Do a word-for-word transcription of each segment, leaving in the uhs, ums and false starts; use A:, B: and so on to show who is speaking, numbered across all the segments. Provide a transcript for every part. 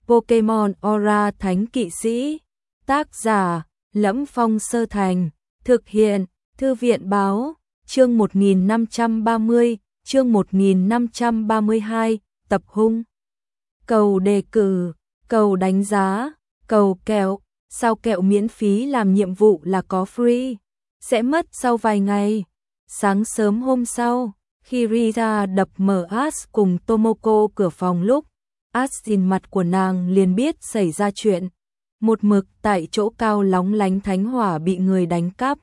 A: Pokemon Aura Thánh Kỵ Sĩ. Tác giả: Lẫm Phong Sơ Thành. Thực hiện: Thư viện báo. Chương một nghìn năm trăm ba mươi, chương một nghìn năm trăm ba mươi hai, tập hung. Cầu đề cử, cầu đánh giá, cầu kẹo. Sao kẹo miễn phí làm nhiệm vụ là có free? Sẽ mất sau vài ngày. Sáng sớm hôm sau, khi Rita đập mở Ash cùng Tomoko cửa phòng lúc, Ash nhìn mặt của nàng liền biết xảy ra chuyện. Một mực tại chỗ cao lóng lánh thánh hỏa bị người đánh cắp.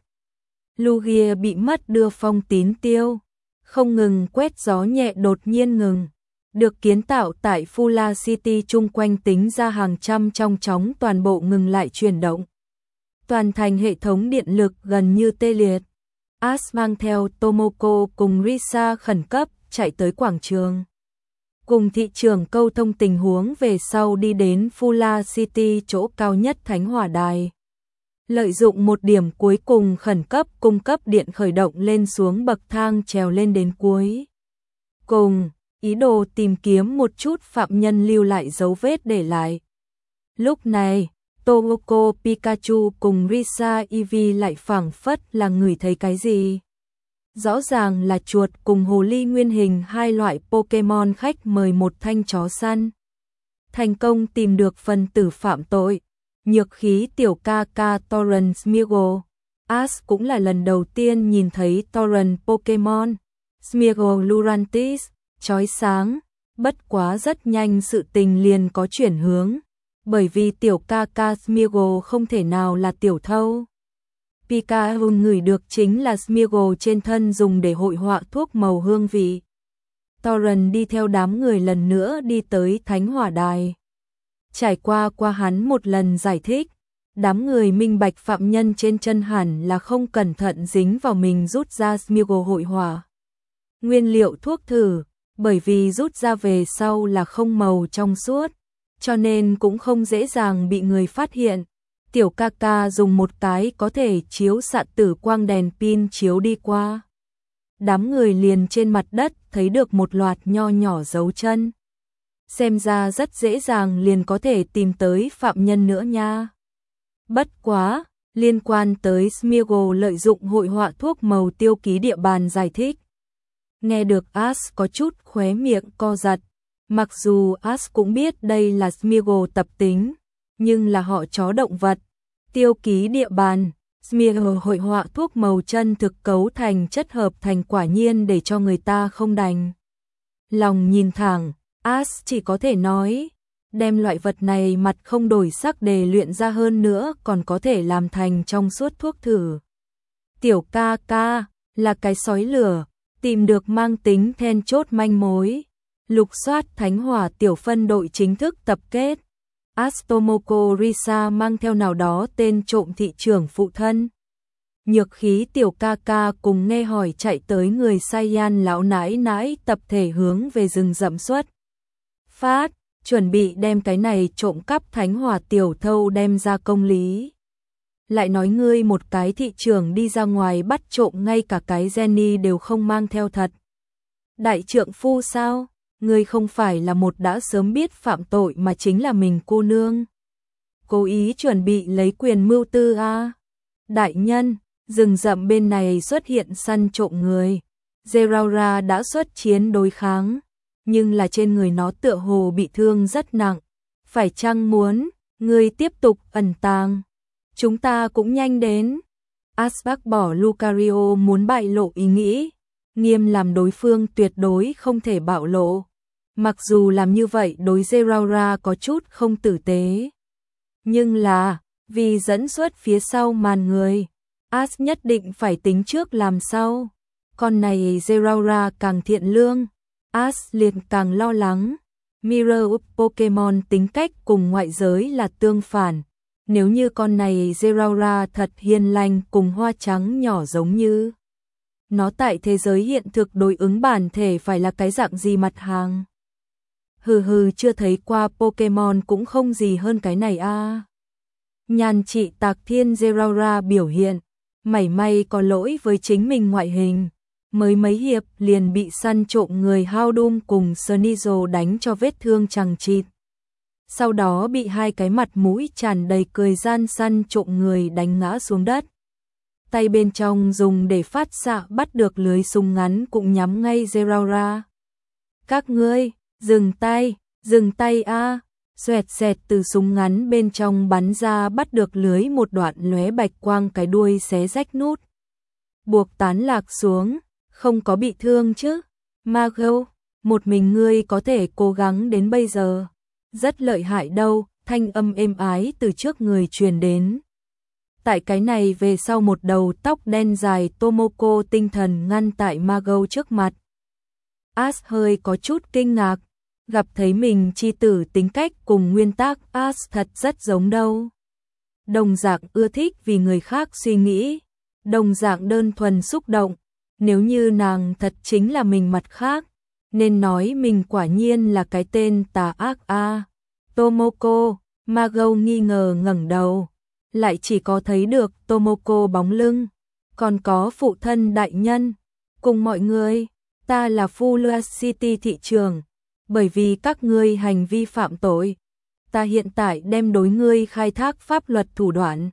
A: Lugia bị mất đưa phong tín tiêu. Không ngừng quét gió nhẹ đột nhiên ngừng. Được kiến tạo tại Fula City chung quanh tính ra hàng trăm trong chóng toàn bộ ngừng lại chuyển động. Toàn thành hệ thống điện lực gần như tê liệt. Ash mang theo Tomoko cùng Risa khẩn cấp chạy tới quảng trường. Cùng thị trưởng câu thông tình huống về sau đi đến Fula City chỗ cao nhất thánh hỏa đài. Lợi dụng một điểm cuối cùng khẩn cấp cung cấp điện khởi động lên xuống bậc thang trèo lên đến cuối. Cùng ý đồ tìm kiếm một chút phạm nhân lưu lại dấu vết để lại. Lúc này, Tomoko, Pikachu cùng Risa Eevee lại phảng phất là ngửi thấy cái gì. Rõ ràng là chuột cùng hồ ly nguyên hình, hai loại Pokemon khách mời một thanh chó săn. Thành công tìm được phần tử phạm tội. Nhược khí tiểu ca ca Torrent Smeargle. Ash cũng là lần đầu tiên nhìn thấy Torrent Pokemon. Smeargle Lurantis, chói sáng. Bất quá rất nhanh sự tình liền có chuyển hướng. Bởi vì tiểu ca ca Smeargle không thể nào là tiểu thâu. Pikachu ngửi được chính là Smeargle trên thân dùng để hội họa thuốc màu hương vị. Torrent đi theo đám người lần nữa đi tới thánh hỏa đài. Trải qua qua hắn một lần giải thích, đám người minh bạch phạm nhân trên chân hẳn là không cẩn thận dính vào mình rút ra Smeargle hội họa. Nguyên liệu thuốc thử, bởi vì rút ra về sau là không màu trong suốt, cho nên cũng không dễ dàng bị người phát hiện. Tiểu ca ca dùng một cái có thể chiếu xạ tử quang đèn pin chiếu đi qua. Đám người liền trên mặt đất thấy được một loạt nho nhỏ dấu chân. Xem ra rất dễ dàng liền có thể tìm tới phạm nhân nữa nha. Bất quá, liên quan tới Smeargle lợi dụng hội họa thuốc màu tiêu ký địa bàn giải thích. Nghe được Ash có chút khóe miệng co giật. Mặc dù Ash cũng biết đây là Smeargle tập tính, nhưng là họ chó động vật. Tiêu ký địa bàn, Smeargle hội họa thuốc màu chân thực cấu thành chất hợp thành quả nhiên để cho người ta không đành lòng nhìn thẳng. Ash chỉ có thể nói, đem loại vật này mặt không đổi sắc để luyện ra hơn nữa còn có thể làm thành trong suốt thuốc thử. Tiểu ca ca, là cái sói lửa, tìm được mang tính then chốt manh mối. Lục soát thánh hỏa tiểu phân đội chính thức tập kết. Ash, Tomoko, Risa mang theo nào đó tên trộm thị trưởng phụ thân. Nhược khí tiểu ca ca cùng nghe hỏi chạy tới người Saiyan lão nãi nãi tập thể hướng về rừng rậm xuất phát, chuẩn bị đem cái này trộm cắp thánh hỏa tiểu thâu đem ra công lý. Lại nói ngươi một cái thị trưởng đi ra ngoài bắt trộm ngay cả cái Jenny đều không mang theo thật. Đại trượng phu sao? Ngươi không phải là một đã sớm biết phạm tội mà chính là mình cô nương. Cố ý chuẩn bị lấy quyền mưu tư a. Đại nhân, rừng rậm bên này xuất hiện săn trộm người. Zeraora đã xuất chiến đối kháng, nhưng là trên người nó tựa hồ bị thương rất nặng. Phải chăng muốn ngươi tiếp tục ẩn tàng? Chúng ta cũng nhanh đến. Ash bác bỏ Lucario muốn bại lộ ý nghĩ, nghiêm làm đối phương tuyệt đối không thể bạo lộ. Mặc dù làm như vậy đối Zeraora có chút không tử tế, nhưng là vì dẫn xuất phía sau màn người, Ash nhất định phải tính trước làm sau. Con này Zeraora càng thiện lương, Ash liền càng lo lắng. Mirror of Pokemon tính cách cùng ngoại giới là tương phản. Nếu như con này Zeraora thật hiền lành cùng hoa trắng nhỏ giống như nó tại thế giới hiện thực đối ứng bản thể phải là cái dạng gì mặt hàng? Hừ hừ, chưa thấy qua Pokemon cũng không gì hơn cái này a. À. Nhàn trị tạc thiên Zeraora biểu hiện, mảy may có lỗi với chính mình ngoại hình. Mới mấy hiệp liền bị săn trộm người Houndoom cùng Sneasel đánh cho vết thương chằng chịt. sau đó bị hai cái mặt mũi tràn đầy cười gian săn trộm người đánh ngã xuống đất. Tay bên trong dùng để phát xạ bắt được lưới súng ngắn cũng nhắm ngay Zeraora. Các ngươi, dừng tay, dừng tay a! Xoẹt xẹt từ súng ngắn bên trong bắn ra bắt được lưới một đoạn lóe bạch quang, cái đuôi xé rách nút. Buộc tán lạc xuống, không có bị thương chứ? Margot, một mình ngươi có thể cố gắng đến bây giờ. Rất lợi hại đâu, thanh âm êm ái từ trước người truyền đến. Tại cái này về sau một đầu tóc đen dài Tomoko tinh thần ngăn tại Margot trước mặt. Ash hơi có chút kinh ngạc, gặp thấy mình chi tử tính cách cùng nguyên tắc Ash thật rất giống đâu. Đồng dạng ưa thích vì người khác suy nghĩ, đồng dạng đơn thuần xúc động, nếu như nàng thật chính là mình mặt khác, nên nói mình quả nhiên là cái tên tà ác a. À. Tomoko, Margot nghi ngờ ngẩng đầu, lại chỉ có thấy được Tomoko bóng lưng, còn có phụ thân đại nhân, cùng mọi người, ta là Fuller City thị trưởng, bởi vì các ngươi hành vi phạm tội, ta hiện tại đem đối ngươi khai thác pháp luật thủ đoạn.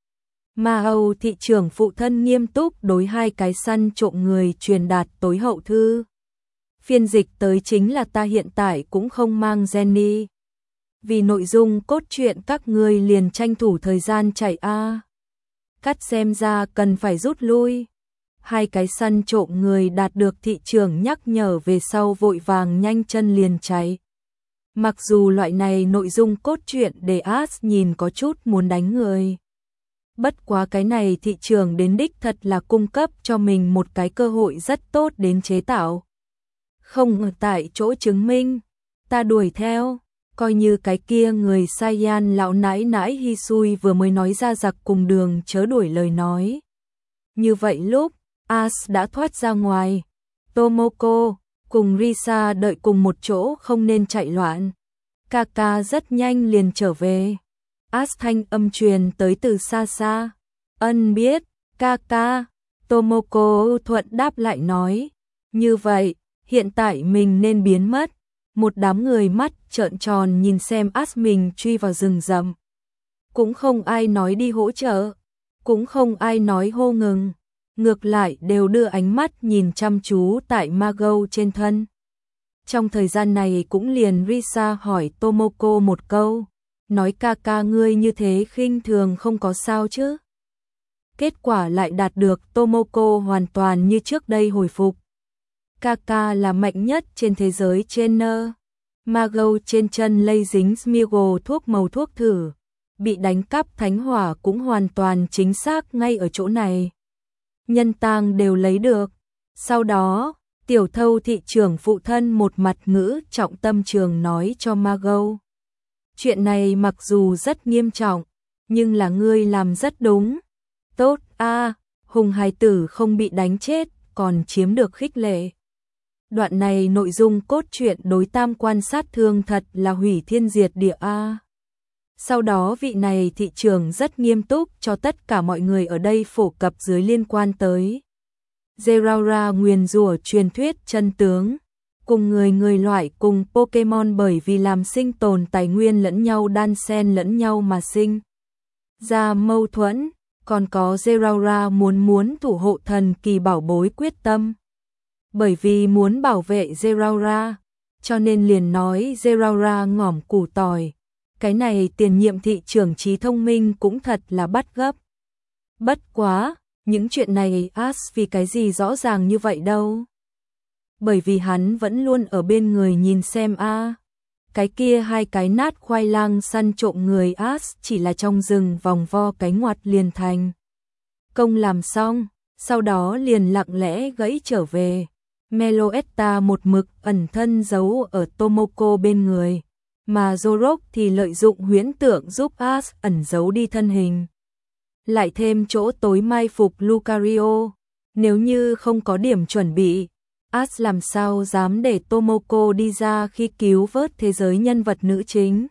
A: Ma Âu thị trưởng phụ thân nghiêm túc đối hai cái săn trộm người truyền đạt tối hậu thư. Phiên dịch tới chính là ta hiện tại cũng không mang Jenny. Vì nội dung cốt truyện các ngươi liền tranh thủ thời gian chạy a. Cắt xem ra cần phải rút lui. Hai cái săn trộm người đạt được thị trưởng nhắc nhở về sau vội vàng nhanh chân liền chạy. Mặc dù loại này nội dung cốt truyện để Ash nhìn có chút muốn đánh người. Bất quá cái này thị trường đến đích thật là cung cấp cho mình một cái cơ hội rất tốt đến chế tạo. Không ở tại chỗ chứng minh, ta đuổi theo, coi như cái kia người Saiyan lão nãi nãi Hisui vừa mới nói ra giặc cùng đường chớ đuổi lời nói. Như vậy lúc, Ash đã thoát ra ngoài, Tomoko cùng Risa đợi cùng một chỗ không nên chạy loạn. Kaka rất nhanh liền trở về. Ash thanh âm truyền tới từ xa xa. Ân biết, Kaka. Tomoko thuận đáp lại nói. Như vậy, hiện tại mình nên biến mất. Một đám người mắt trợn tròn nhìn xem Ash mình truy vào rừng rậm. Cũng không ai nói đi hỗ trợ. Cũng không ai nói hô ngừng. Ngược lại đều đưa ánh mắt nhìn chăm chú tại Margot trên thân. Trong thời gian này cũng liền Risa hỏi Tomoko một câu. Nói Kaka ngươi như thế khinh thường không có sao chứ. Kết quả lại đạt được Tomoko hoàn toàn như trước đây hồi phục. Kaka là mạnh nhất trên thế giới trainer. Margot trên chân lây dính Smiggle thuốc màu thuốc thử. Bị đánh cắp thánh hỏa cũng hoàn toàn chính xác ngay ở chỗ này. Nhân tang đều lấy được. Sau đó, tiểu thâu thị trưởng phụ thân một mặt ngữ trọng tâm trường nói cho Margot. Chuyện này mặc dù rất nghiêm trọng, nhưng là ngươi làm rất đúng. Tốt a, à, hùng hài tử không bị đánh chết, còn chiếm được khích lệ. Đoạn này nội dung cốt truyện đối tam quan sát thương thật là hủy thiên diệt địa a. À. Sau đó vị này thị trưởng rất nghiêm túc cho tất cả mọi người ở đây phổ cập dưới liên quan tới Zeraora nguyền rủa truyền thuyết chân tướng. Cùng người người loại cùng Pokemon bởi vì làm sinh tồn tài nguyên lẫn nhau đan xen lẫn nhau mà sinh ra mâu thuẫn, còn có Zeraora muốn muốn thủ hộ thần kỳ bảo bối quyết tâm. Bởi vì muốn bảo vệ Zeraora, cho nên liền nói Zeraora ngỏm củ tỏi. Cái này tiền nhiệm thị trưởng trí thông minh cũng thật là bắt gấp. Bất quá, những chuyện này Ash vì cái gì rõ ràng như vậy đâu. Bởi vì hắn vẫn luôn ở bên người nhìn xem a. À. Cái kia hai cái nát khoai lang săn trộm người Ash chỉ là trong rừng vòng vo cánh ngoặt liền thành. Công làm xong, sau đó liền lặng lẽ gãy trở về. Meloetta một mực ẩn thân giấu ở Tomoko bên người, mà Zorok thì lợi dụng huyễn tượng giúp Ash ẩn giấu đi thân hình. Lại thêm chỗ tối mai phục Lucario, nếu như không có điểm chuẩn bị, Ash làm sao dám để Tomoko đi ra khi cứu vớt thế giới nhân vật nữ chính.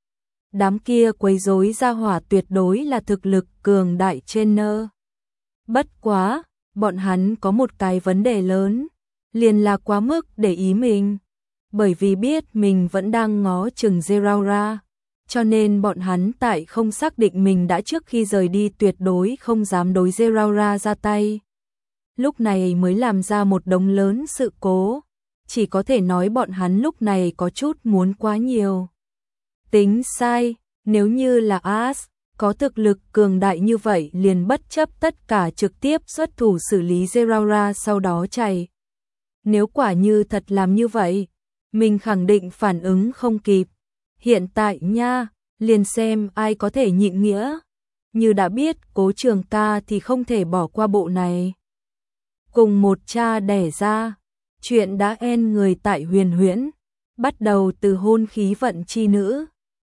A: Đám kia quấy rối ra hỏa tuyệt đối là thực lực cường đại trainer. Bất quá, bọn hắn có một cái vấn đề lớn, liền là quá mức để ý mình. Bởi vì biết mình vẫn đang ngó chừng Zeraora, cho nên bọn hắn tại không xác định mình đã trước khi rời đi tuyệt đối không dám đối Zeraora ra tay. Lúc này mới làm ra một đống lớn sự cố, chỉ có thể nói bọn hắn lúc này có chút muốn quá nhiều. Tính sai, nếu như là As có thực lực cường đại như vậy liền bất chấp tất cả trực tiếp xuất thủ xử lý Zeraora sau đó chạy. Nếu quả như thật làm như vậy, mình khẳng định phản ứng không kịp. Hiện tại nha, liền xem ai có thể nhịn nghĩa. Như đã biết Cố Trường Ca thì không thể bỏ qua bộ này. Cùng một cha đẻ ra, chuyện đã en người tại Huyền Huyễn, bắt đầu từ hôn khí vận chi nữ.